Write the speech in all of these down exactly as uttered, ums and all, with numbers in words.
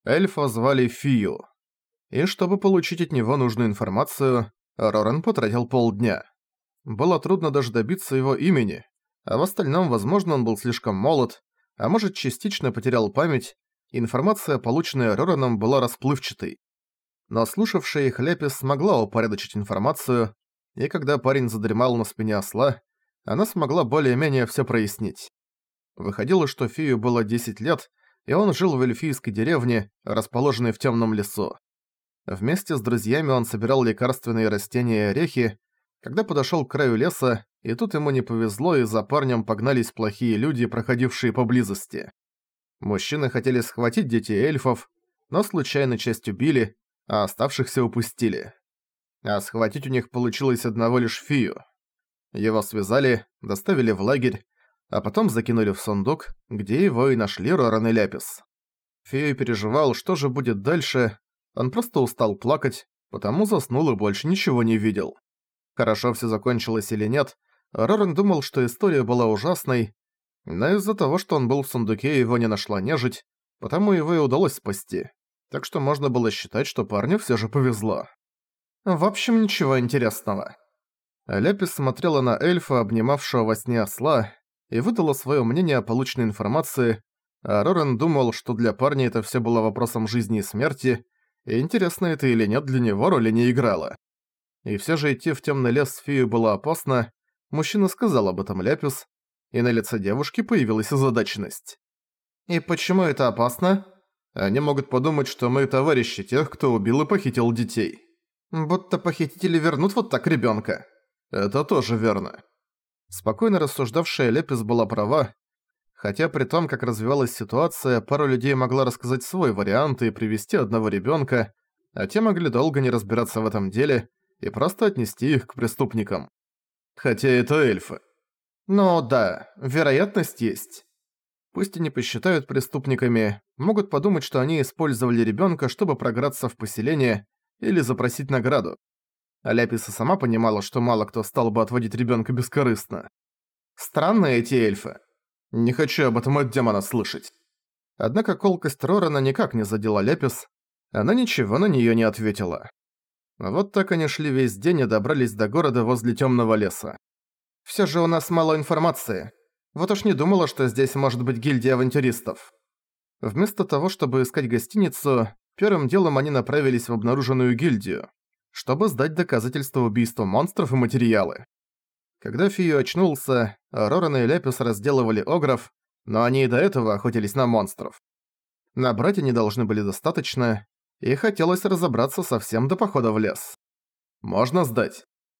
Эльфа звали Фию. И чтобы получить от него нужную информацию, Роран потратил полдня. Было трудно даже добиться его имени, а в остальном, возможно, он был слишком молод, а может, частично потерял память, информация, полученная Рораном, была расплывчатой. Но слушавшая их Лепис смогла упорядочить информацию, и когда парень задремал на спине осла, она смогла более-менее всё прояснить. Выходило, что Фию было десять лет, и он жил в эльфийской деревне, расположенной в темном лесу. Вместе с друзьями он собирал лекарственные растения и орехи, когда подошел к краю леса, и тут ему не повезло, и за парнем погнались плохие люди, проходившие поблизости. Мужчины хотели схватить детей эльфов, но случайно часть убили, а оставшихся упустили. А схватить у них получилось одного лишь Фию. Его связали, доставили в лагерь, а потом закинули в сундук, где его и нашли Роран и Ляпис. Фию переживал, что же будет дальше, он просто устал плакать, потому заснул и больше ничего не видел. Хорошо все закончилось или нет, Роран думал, что история была ужасной, но из-за того, что он был в сундуке, его не нашла нежить, потому его и удалось спасти. Так что можно было считать, что парню всё же повезло. В общем, ничего интересного. Ляпис смотрела на эльфа, обнимавшего во сне осла, и выдала своё мнение о полученной информации, а Роран думал, что для парня это всё было вопросом жизни и смерти, и интересно это или нет, для него роли не играло. И всё же идти в тёмный лес с Фией было опасно, мужчина сказал об этом Ляпис, и на лице девушки появилась озадаченность. «И почему это опасно?» «Они могут подумать, что мы товарищи тех, кто убил и похитил детей». «Будто похитители вернут вот так ребёнка». «Это тоже верно». Спокойно рассуждавшая Лепис была права, хотя при том, как развивалась ситуация, пара людей могла рассказать свой вариант и привести одного ребёнка, а те могли долго не разбираться в этом деле и просто отнести их к преступникам. Хотя это эльфы. Ну да, вероятность есть. Пусть они посчитают преступниками, могут подумать, что они использовали ребёнка, чтобы програться в поселение или запросить награду. А Ляписа сама понимала, что мало кто стал бы отводить ребёнка бескорыстно. Странные эти эльфы. Не хочу об этом от демона слышать. Однако колкость Рорана никак не задела Ляпис, она ничего на неё не ответила. Вот так они шли весь день и добрались до города возле тёмного леса. Всё же у нас мало информации. Вот уж не думала, что здесь может быть гильдия авантюристов. Вместо того, чтобы искать гостиницу, первым делом они направились в обнаруженную гильдию, чтобы сдать доказательства убийства монстров и материалы. Когда Фию очнулся, Роран и Ляпис разделывали огров, но они и до этого охотились на монстров. Набрать они должны были достаточно, и хотелось разобраться совсем до похода в лес. «Можно сдать».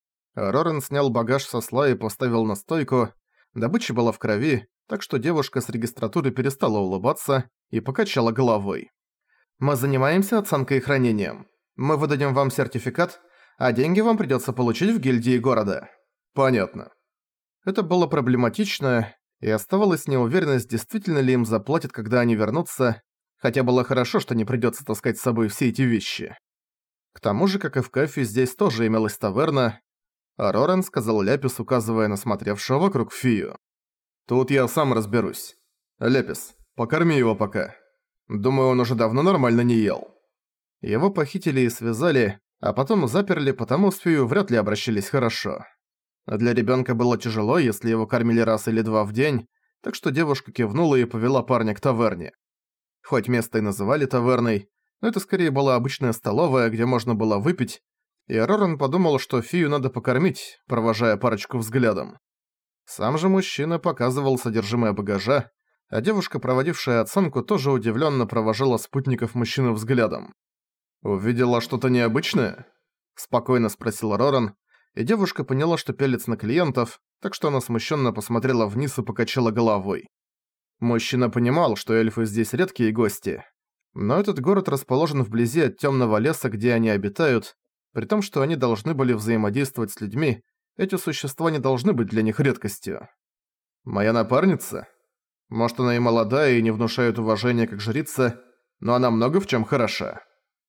Роран снял багаж со осла и поставил на стойку. Добыча была в крови, так что девушка с регистратуры перестала улыбаться и покачала головой. «Мы занимаемся оценкой и хранением. Мы выдадим вам сертификат, а деньги вам придётся получить в гильдии города». «Понятно». Это было проблематично, и оставалась неуверенность, действительно ли им заплатят, когда они вернутся, хотя было хорошо, что не придётся таскать с собой все эти вещи. К тому же, как и в Кафе, здесь тоже имелась таверна, а Роран сказал Ляпис, указывая на смотревшего вокруг Фию. «Тут я сам разберусь. Ляпис, покорми его пока. Думаю, он уже давно нормально не ел». Его похитили и связали, а потом заперли, потому с Фию вряд ли обращались хорошо. Для ребёнка было тяжело, если его кормили раз или два в день, так что девушка кивнула и повела парня к таверне. Хоть место и называли таверной, но это скорее была обычная столовая, где можно было выпить, и Роран подумал, что Фию надо покормить, провожая парочку взглядом. Сам же мужчина показывал содержимое багажа, а девушка, проводившая оценку, тоже удивлённо провожала спутников мужчины взглядом. «Увидела что-то необычное?» – спокойно спросил Роран, и девушка поняла, что пялится на клиентов, так что она смущенно посмотрела вниз и покачала головой. Мужчина понимал, что эльфы здесь редкие гости, но этот город расположен вблизи от тёмного леса, где они обитают, при том, что они должны были взаимодействовать с людьми, эти существа не должны быть для них редкостью. «Моя напарница? Может, она и молодая, и не внушает уважения как жрица, но она много в чём хороша».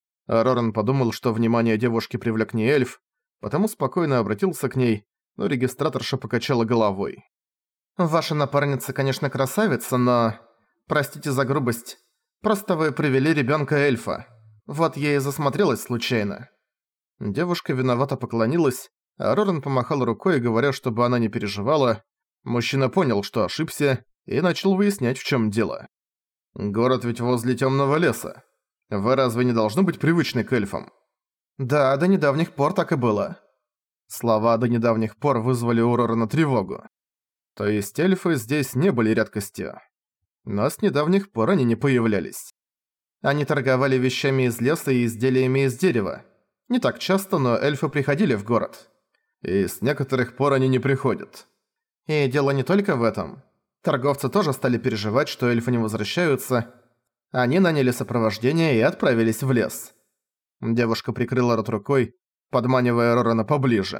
А Роран подумал, что внимание девушки привлёк не эльф, потому спокойно обратился к ней, но регистраторша покачала головой. «Ваша напарница, конечно, красавица, но... Простите за грубость. Просто вы привели ребёнка эльфа. Вот я и засмотрелась случайно». Девушка виновато поклонилась, а Роран помахал рукой, говоря, чтобы она не переживала. Мужчина понял, что ошибся, и начал выяснять, в чём дело. «Город ведь возле тёмного леса. Вы разве не должны быть привычны к эльфам?» «Да, до недавних пор так и было». Слова «до недавних пор» вызвали у Рорана тревогу. То есть эльфы здесь не были редкостью. Но с недавних пор они не появлялись. Они торговали вещами из леса и изделиями из дерева. Не так часто, но эльфы приходили в город. И с некоторых пор они не приходят. И дело не только в этом. Торговцы тоже стали переживать, что эльфы не возвращаются. Они наняли сопровождение и отправились в лес. Девушка прикрыла рот рукой, подманивая Рорана поближе.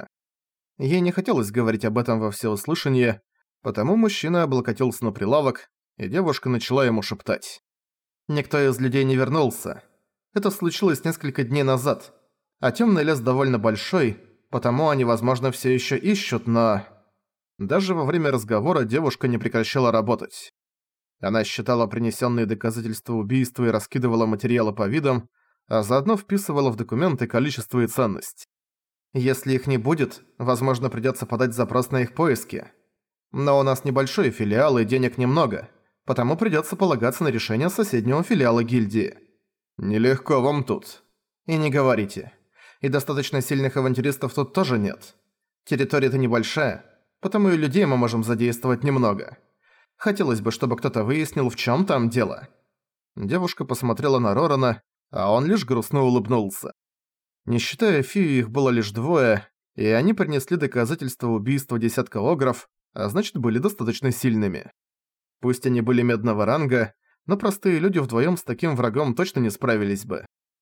Ей не хотелось говорить об этом во всеуслышание, потому мужчина облокотился на прилавок, и девушка начала ему шептать. Никто из людей не вернулся. Это случилось несколько дней назад. А тёмный лес довольно большой, потому они, возможно, всё ещё ищут, но... Даже во время разговора девушка не прекращала работать. Она считала принесённые доказательства убийства и раскидывала материалы по видам, а заодно вписывала в документы количество и ценность. Если их не будет, возможно, придётся подать запрос на их поиски. Но у нас небольшой филиал и денег немного, потому придётся полагаться на решение соседнего филиала гильдии. Нелегко вам тут. И не говорите. И достаточно сильных авантюристов тут тоже нет. Территория-то небольшая, потому и людей мы можем задействовать немного. Хотелось бы, чтобы кто-то выяснил, в чём там дело. Девушка посмотрела на Рорана, а он лишь грустно улыбнулся. Не считая Фию, их было лишь двое, и они принесли доказательства убийства десятка огров, а значит, были достаточно сильными. Пусть они были медного ранга, но простые люди вдвоем с таким врагом точно не справились бы.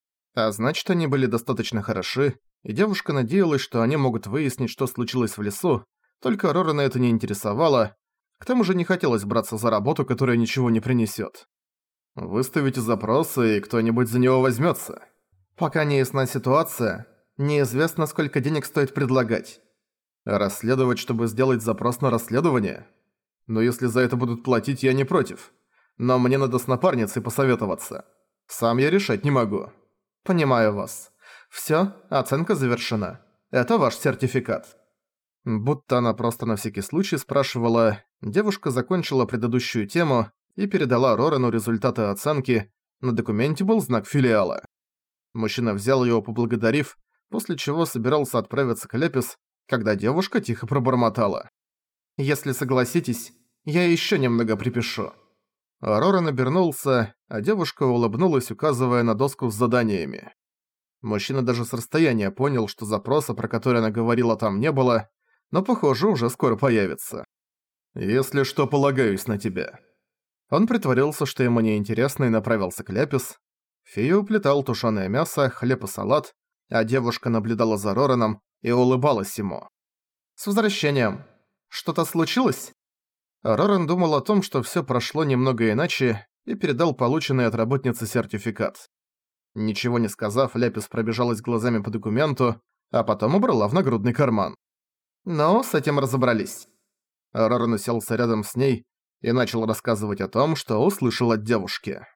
А значит, они были достаточно хороши, и девушка надеялась, что они могут выяснить, что случилось в лесу, только Рорана это не интересовало, к тому же не хотелось браться за работу, которая ничего не принесет. Выставите запросы, и кто-нибудь за него возьмется. Пока не ясна ситуация, неизвестно, сколько денег стоит предлагать. Расследовать, чтобы сделать запрос на расследование? Но если за это будут платить, я не против. Но мне надо с напарницей посоветоваться. Сам я решать не могу. Понимаю вас. Всё, оценка завершена. Это ваш сертификат. Будто она просто на всякий случай спрашивала, девушка закончила предыдущую тему и передала Рорану результаты оценки, на документе был знак филиала. Мужчина взял его, поблагодарив, после чего собирался отправиться к Лепис, когда девушка тихо пробормотала. «Если согласитесь, я ещё немного припишу». Роран обернулся, а девушка улыбнулась, указывая на доску с заданиями. Мужчина даже с расстояния понял, что запроса, про который она говорила, там не было, но, похоже, уже скоро появится. «Если что, полагаюсь на тебя». Он притворился, что ему неинтересно, и направился к Лепис. Фия уплетал тушёное мясо, хлеб и салат, а девушка наблюдала за Рораном и улыбалась ему. «С возвращением! Что-то случилось?» Роран думал о том, что всё прошло немного иначе, и передал полученный от работницы сертификат. Ничего не сказав, Лепис пробежалась глазами по документу, а потом убрала в нагрудный карман. «Ну, с этим разобрались». Роран уселся рядом с ней и начал рассказывать о том, что услышал от девушки.